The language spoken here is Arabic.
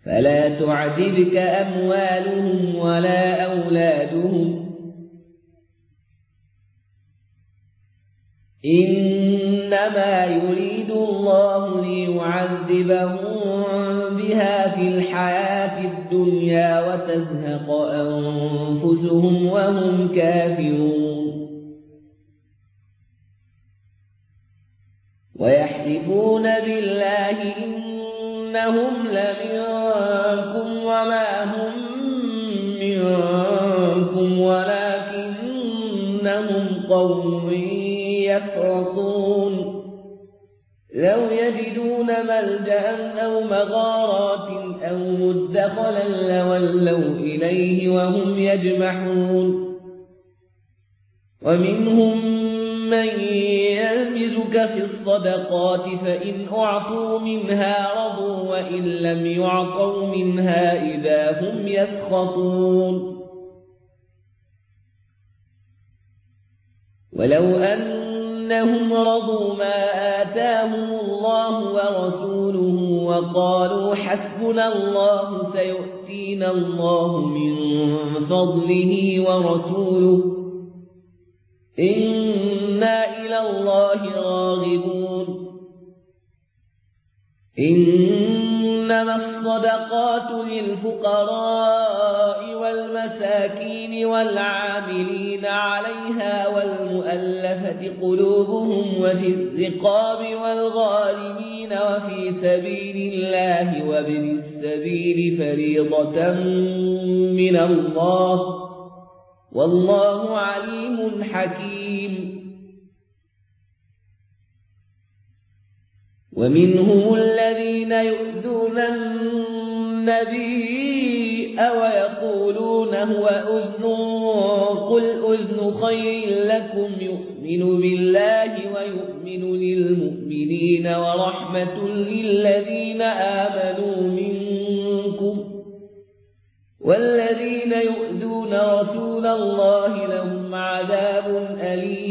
فلا تعجبك أموالهم ولا أولادهم إنما يريد الله ليعذبهم بها في الحياة الدنيا وتزهق أنفسهم وهم كافرون ويحلفون بالله إنهم لمنكم وما هم منكم ولكنهم قوم يفرقون لو يجدون ملجأ أو مغارات أو مدخلا لولوا إليه وهم يجمحون ومنهم من يلمزك في الصدقات فإن أعطوا منها رضوا وإن لم يعطوا منها إذا هم يسخطون ولو أنهم رضوا ما آتاهم الله ورسوله وقالوا حسبنا الله سيؤتينا الله من فضله ورسوله إنا إلى الله راغبون إنما الصدقات للفقراء والمساكين والعاملين عليها والمؤلفة قلوبهم وفي الرقاب والغارمين وفي سبيل الله وابن السبيل فريضة من الله والله عليم حكيم ومنهم الذين يؤذون النبي ويقولون هو أذن قل أذن خير لكم يؤمن بالله ويؤمن للمؤمنين ورحمة للذين آمنوا منكم والذين يؤذون رسول الله لهم عذاب أليم